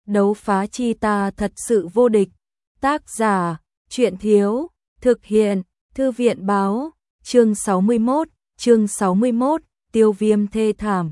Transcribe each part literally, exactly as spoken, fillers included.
đấu phá chi ta thật sự vô địch. Tác giả, truyện thiếu, thực hiện, thư viện báo, chương sáu mươi mốt, chương sáu mươi mốt, tiêu viêm thê thảm.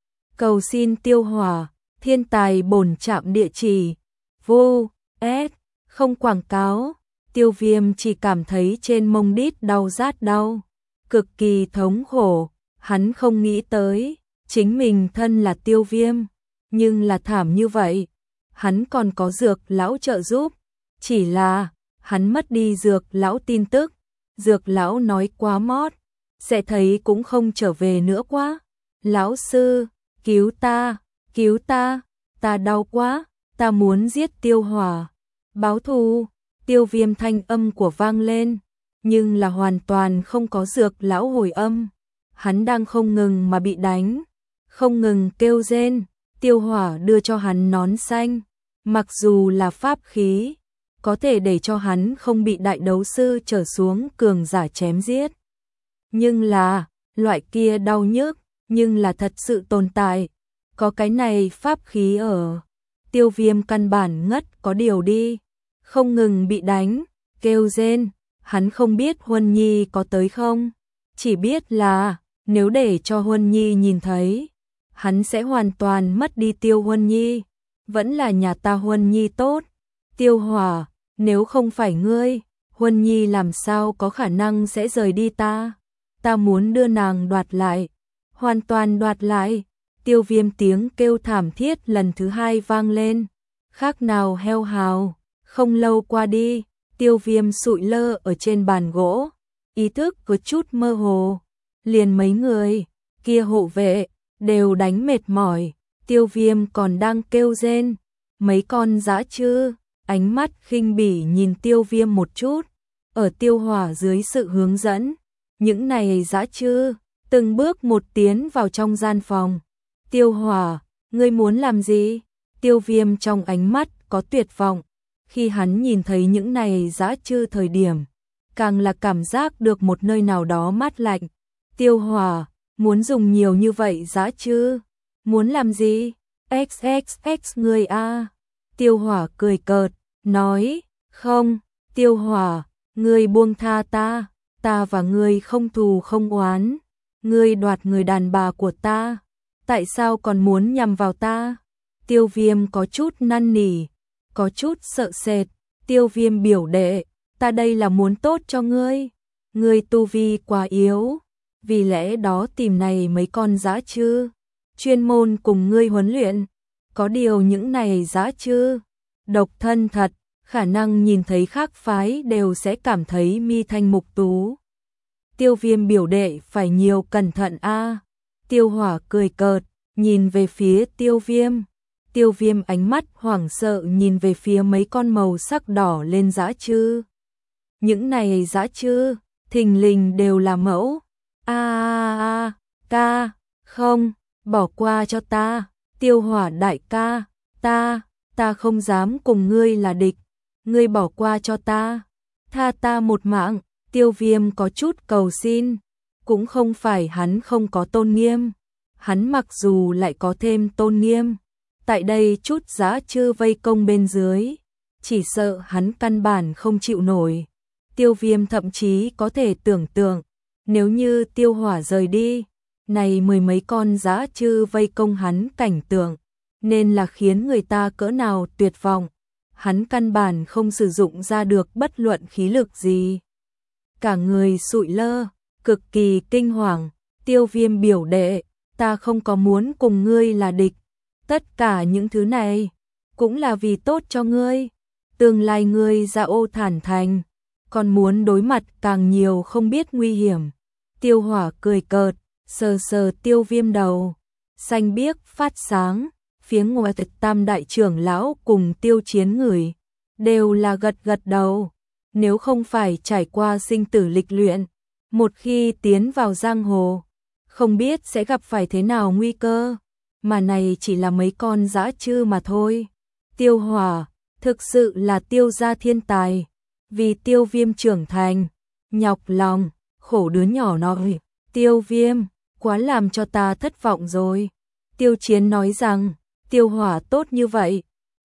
Cầu xin tiêu hỏa, thiên tài bổn trạm địa chỉ, vô, s, không quảng cáo, tiêu viêm chỉ cảm thấy trên mông đít đau rát đau, cực kỳ thống khổ, hắn không nghĩ tới, chính mình thân là tiêu viêm, nhưng là thảm như vậy, hắn còn có dược lão trợ giúp, chỉ là, hắn mất đi dược lão tin tức, dược lão nói quá mót, sẽ thấy cũng không trở về nữa quá, lão sư, cứu ta, cứu ta, ta đau quá, ta muốn giết tiêu hỏa, báo thù, tiêu viêm thanh âm của vang lên, nhưng là hoàn toàn không có dược lão hồi âm, hắn đang không ngừng mà bị đánh, không ngừng kêu rên, tiêu hỏa đưa cho hắn nón xanh, mặc dù là pháp khí, có thể để cho hắn không bị đại đấu sư trở xuống cường giả chém giết. Nhưng là, loại kia đau nhức, nhưng là thật sự tồn tại, có cái này pháp khí ở. Tiêu viêm căn bản ngất có điều đi, không ngừng bị đánh, kêu rên, hắn không biết Huân Nhi có tới không, chỉ biết là, nếu để cho Huân Nhi nhìn thấy, hắn sẽ hoàn toàn mất đi Tiêu Huân Nhi, vẫn là nhà ta Huân Nhi tốt. Tiêu hỏa, nếu không phải ngươi, Huân Nhi làm sao có khả năng sẽ rời đi ta, ta muốn đưa nàng đoạt lại, hoàn toàn đoạt lại. Tiêu viêm tiếng kêu thảm thiết lần thứ hai vang lên, khác nào heo hào, không lâu qua đi, tiêu viêm sụi lơ ở trên bàn gỗ, ý thức có chút mơ hồ, liền mấy người, kia hộ vệ, đều đánh mệt mỏi, tiêu viêm còn đang kêu rên, mấy con dã chư, ánh mắt khinh bỉ nhìn tiêu viêm một chút, ở tiêu hỏa dưới sự hướng dẫn, những này dã chư, từng bước một tiến vào trong gian phòng. Tiêu hỏa, ngươi muốn làm gì? Tiêu viêm trong ánh mắt có tuyệt vọng, khi hắn nhìn thấy những này dã chư thời điểm, càng là cảm giác được một nơi nào đó mát lạnh. Tiêu hỏa, muốn dùng nhiều như vậy dã chư, muốn làm gì? X X X người a. Tiêu hỏa cười cợt, nói, không, tiêu hỏa, ngươi buông tha ta, ta và ngươi không thù không oán, ngươi đoạt người đàn bà của ta. Tại sao còn muốn nhằm vào ta? Tiêu viêm có chút năn nỉ, có chút sợ sệt, tiêu viêm biểu đệ, ta đây là muốn tốt cho ngươi, ngươi tu vi quá yếu, vì lẽ đó tìm này mấy con dã chư, chuyên môn cùng ngươi huấn luyện, có điều những này dã chư, độc thân thật, khả năng nhìn thấy khác phái đều sẽ cảm thấy mi thanh mục tú. Tiêu viêm biểu đệ phải nhiều cẩn thận a. Tiêu hỏa cười cợt, nhìn về phía tiêu viêm. Tiêu viêm ánh mắt hoảng sợ nhìn về phía mấy con màu sắc đỏ lên dã chư. Những này dã chư, thình lình đều là mẫu. A a a, ca, không, bỏ qua cho ta, tiêu hỏa đại ca, ta, ta không dám cùng ngươi là địch, ngươi bỏ qua cho ta, tha ta một mạng. Tiêu viêm có chút cầu xin. Cũng không phải hắn không có tôn nghiêm, hắn mặc dù lại có thêm tôn nghiêm, tại đây chút dã chư vây công bên dưới, chỉ sợ hắn căn bản không chịu nổi. Tiêu viêm thậm chí có thể tưởng tượng, nếu như tiêu hỏa rời đi, này mười mấy con dã chư vây công hắn cảnh tượng, nên là khiến người ta cỡ nào tuyệt vọng, hắn căn bản không sử dụng ra được bất luận khí lực gì. Cả người sụi lơ, cực kỳ kinh hoàng, tiêu viêm biểu đệ, ta không có muốn cùng ngươi là địch, tất cả những thứ này, cũng là vì tốt cho ngươi, tương lai ngươi ra ô thản thành, còn muốn đối mặt càng nhiều không biết nguy hiểm. Tiêu hỏa cười cợt, sờ sờ tiêu viêm đầu, xanh biếc phát sáng, phía ngoài tam đại trưởng lão cùng tiêu chiến người, đều là gật gật đầu, nếu không phải trải qua sinh tử lịch luyện, một khi tiến vào giang hồ, không biết sẽ gặp phải thế nào nguy cơ, mà này chỉ là mấy con dã chư mà thôi. Tiêu hỏa, thực sự là tiêu gia thiên tài, vì tiêu viêm trưởng thành, nhọc lòng, khổ đứa nhỏ nó. Tiêu viêm, quá làm cho ta thất vọng rồi. Tiêu chiến nói rằng, tiêu hỏa tốt như vậy,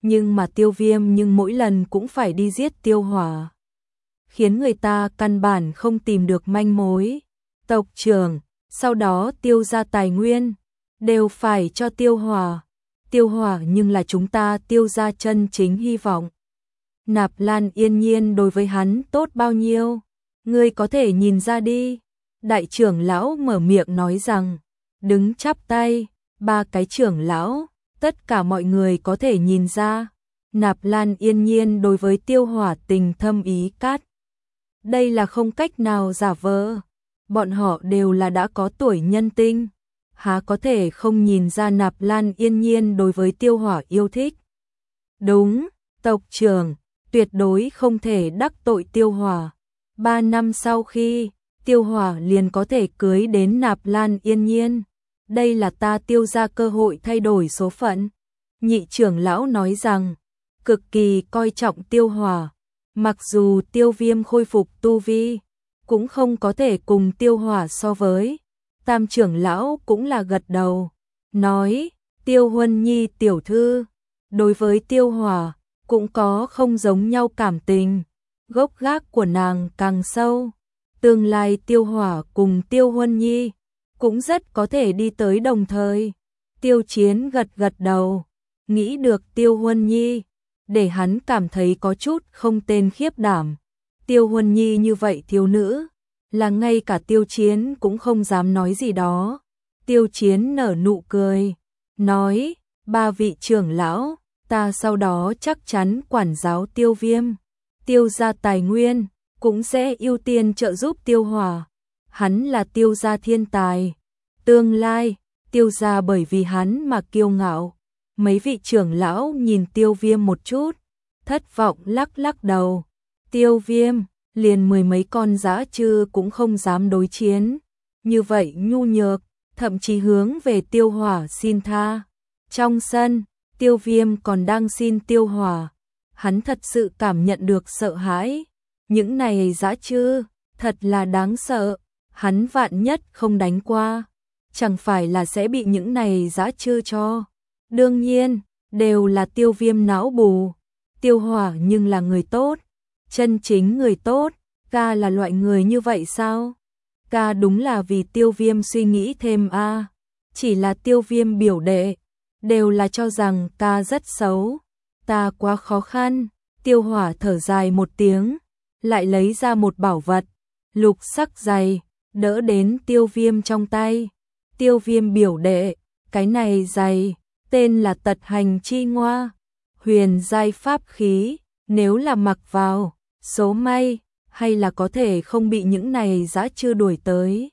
Nhưng mà Tiêu Viêm nhưng mỗi lần cũng phải đi giết Tiêu Hỏa, khiến người ta căn bản không tìm được manh mối. Tộc trưởng, sau đó Tiêu gia tài nguyên đều phải cho Tiêu Hỏa. Tiêu Hỏa nhưng là chúng ta Tiêu gia chân chính hy vọng. Nạp Lan Yên Nhiên đối với hắn tốt bao nhiêu, ngươi có thể nhìn ra đi. Đại trưởng lão mở miệng nói rằng, đứng chắp tay, ba cái trưởng lão, tất cả mọi người có thể nhìn ra. Nạp Lan Yên Nhiên đối với Tiêu Hỏa tình thâm ý cát. Đây là không cách nào giả vờ. Bọn họ đều là đã có tuổi nhân tinh, há có thể không nhìn ra Nạp Lan Yên Nhiên đối với Tiêu Hỏa yêu thích. Đúng, tộc trưởng, tuyệt đối không thể đắc tội Tiêu Hỏa. Ba năm sau khi, Tiêu Hỏa liền có thể cưới đến Nạp Lan Yên Nhiên. Đây là ta Tiêu gia cơ hội thay đổi số phận. Nhị trưởng lão nói rằng, cực kỳ coi trọng Tiêu Hỏa. Mặc dù Tiêu Viêm khôi phục tu vi, cũng không có thể cùng Tiêu Hỏa so với. Tam trưởng lão cũng là gật đầu, nói, Tiêu Huân Nhi tiểu thư, đối với Tiêu Hỏa, cũng có không giống nhau cảm tình. Gốc gác của nàng càng sâu. Tương lai Tiêu Hỏa cùng Tiêu Huân Nhi, cũng rất có thể đi tới đồng thời. Tiêu Chiến gật gật đầu, nghĩ được Tiêu Huân Nhi, để hắn cảm thấy có chút không tên khiếp đảm. Tiêu Huân Nhi như vậy thiếu nữ, là ngay cả Tiêu Chiến cũng không dám nói gì đó. Tiêu Chiến nở nụ cười, nói, ba vị trưởng lão, ta sau đó chắc chắn quản giáo Tiêu Viêm. Tiêu gia tài nguyên, cũng sẽ ưu tiên trợ giúp Tiêu Hỏa. Hắn là Tiêu gia thiên tài. Tương lai, Tiêu gia bởi vì hắn mà kiêu ngạo. Mấy vị trưởng lão nhìn Tiêu Viêm một chút, thất vọng lắc lắc đầu. Tiêu Viêm, liền mười mấy con dã trư cũng không dám đối chiến. Như vậy nhu nhược, thậm chí hướng về Tiêu Hỏa xin tha. Trong sân, Tiêu Viêm còn đang xin Tiêu Hỏa. Hắn thật sự cảm nhận được sợ hãi. Những này dã trư, thật là đáng sợ. Hắn vạn nhất không đánh qua, chẳng phải là sẽ bị những này dã trư cho. Đương nhiên, đều là Tiêu Viêm não bù. Tiêu Hỏa nhưng là người tốt, chân chính người tốt. Ca là loại người như vậy sao? Ca đúng là vì Tiêu Viêm suy nghĩ thêm a. À. Chỉ là Tiêu Viêm biểu đệ, đều là cho rằng ca rất xấu. Ta quá khó khăn. Tiêu Hỏa thở dài một tiếng, lại lấy ra một bảo vật, lục sắc giày, đỡ đến Tiêu Viêm trong tay. Tiêu Viêm biểu đệ, cái này giày, tên là Tật Hành Chi Ngoa, huyền giai pháp khí, nếu là mặc vào, số may, hay là có thể không bị những này dã trư đuổi tới.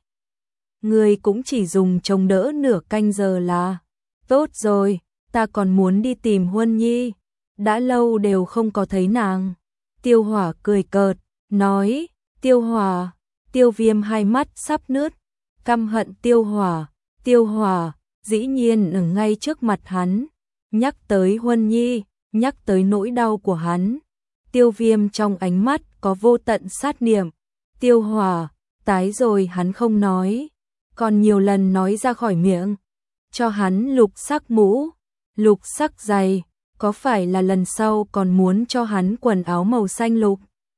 Người cũng chỉ dùng chống đỡ nửa canh giờ là tốt rồi. Ta còn muốn đi tìm Huân Nhi, đã lâu đều không có thấy nàng. Tiêu Hỏa cười cợt, nói, Tiêu Hỏa. Tiêu Viêm hai mắt sắp nứt, căm hận Tiêu Hỏa. Tiêu Hỏa, dĩ nhiên ở ngay trước mặt hắn, nhắc tới Huân Nhi, nhắc tới nỗi đau của hắn. Tiêu Viêm trong ánh mắt có vô tận sát niệm. Tiêu Hỏa, tái rồi hắn không nói, còn nhiều lần nói ra khỏi miệng. Cho hắn lục sắc mũ, lục sắc giày, có phải là lần sau còn muốn cho hắn quần áo màu xanh lục?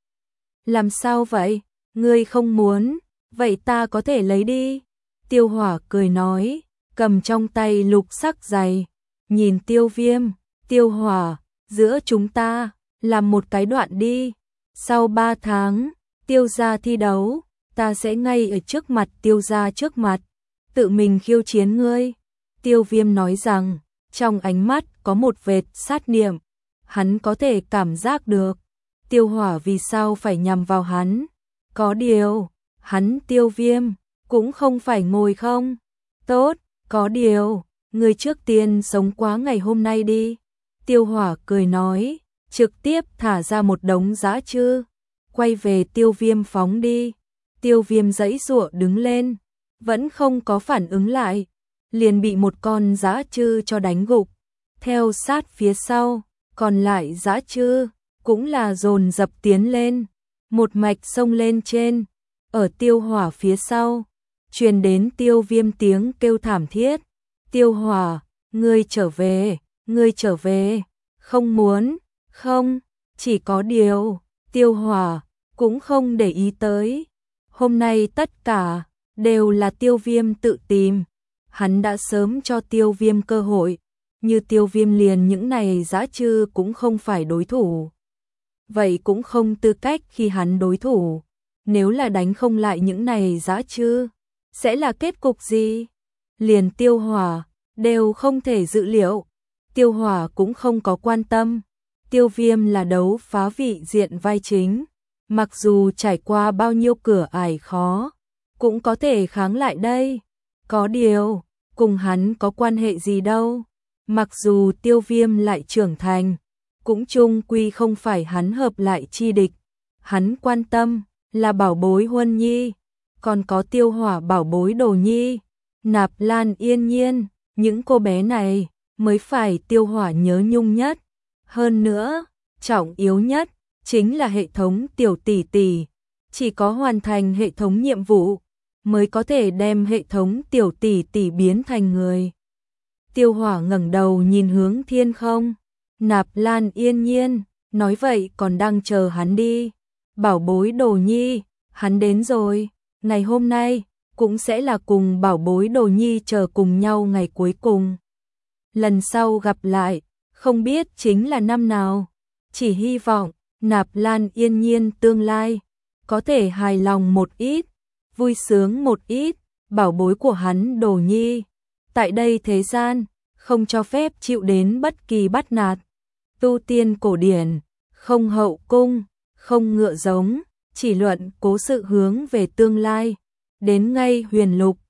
Làm sao vậy? Ngươi không muốn, vậy ta có thể lấy đi. Tiêu Hỏa cười nói, cầm trong tay lục sắc giày, nhìn Tiêu Viêm. Tiêu Hỏa, giữa chúng ta, làm một cái đoạn đi. Sau ba tháng, Tiêu gia thi đấu, ta sẽ ngay ở trước mặt Tiêu gia trước mặt, tự mình khiêu chiến ngươi. Tiêu Viêm nói rằng, trong ánh mắt có một vệt sát niệm, hắn có thể cảm giác được. Tiêu Hỏa vì sao phải nhằm vào hắn? Có điều, hắn Tiêu Viêm, cũng không phải ngồi không. Tốt, có điều, người trước tiên sống quá ngày hôm nay đi. Tiêu Hỏa cười nói, trực tiếp thả ra một đống dã trư, quay về Tiêu Viêm phóng đi. Tiêu Viêm giãy giụa đứng lên, vẫn không có phản ứng lại, liền bị một con dã trư cho đánh gục. Theo sát phía sau, còn lại dã trư cũng là dồn dập tiến lên, một mạch xông lên trên. Ở Tiêu Hỏa phía sau, truyền đến Tiêu Viêm tiếng kêu thảm thiết. Tiêu Hỏa, ngươi trở về, ngươi trở về. không muốn, không, chỉ có điều, Tiêu Hỏa cũng không để ý tới. Hôm nay tất cả đều là Tiêu Viêm tự tìm, hắn đã sớm cho Tiêu Viêm cơ hội, như Tiêu Viêm liền những này dã trư cũng không phải đối thủ. Vậy cũng không tư cách khi hắn đối thủ, nếu là đánh không lại những này dã trư, sẽ là kết cục gì? Liền Tiêu Hỏa đều không thể dự liệu, Tiêu Hỏa cũng không có quan tâm. Tiêu Viêm là đấu phá vị diện vai chính, mặc dù trải qua bao nhiêu cửa ải khó, cũng có thể kháng lại đây. Có điều, cùng hắn có quan hệ gì đâu. Mặc dù Tiêu Viêm lại trưởng thành, cũng chung quy không phải hắn hợp lại chi địch. Hắn quan tâm là bảo bối Huân Nhi, còn có Tiêu Hỏa bảo bối Đồ Nhi, Nạp Lan Yên Nhiên, những cô bé này mới phải Tiêu Hỏa nhớ nhung nhất. Hơn nữa, trọng yếu nhất chính là hệ thống tiểu tỷ tỷ, chỉ có hoàn thành hệ thống nhiệm vụ mới có thể đem hệ thống tiểu tỷ tỷ biến thành người. Tiêu Hỏa ngẩng đầu nhìn hướng thiên không, Nạp Lan Yên Nhiên nói vậy còn đang chờ hắn đi. Bảo bối Đồ Nhi, hắn đến rồi, ngày hôm nay cũng sẽ là cùng bảo bối Đồ Nhi chờ cùng nhau ngày cuối cùng. Lần sau gặp lại, không biết chính là năm nào, chỉ hy vọng Nạp Lan Yên Nhiên tương lai có thể hài lòng một ít, vui sướng một ít. Bảo bối của hắn Đồ Nhi tại đây thế gian không cho phép chịu đến bất kỳ bắt nạt. Tu tiên cổ điển, không hậu cung, không ngựa giống, chỉ luận cố sự hướng về tương lai. Đến ngay huyền lục,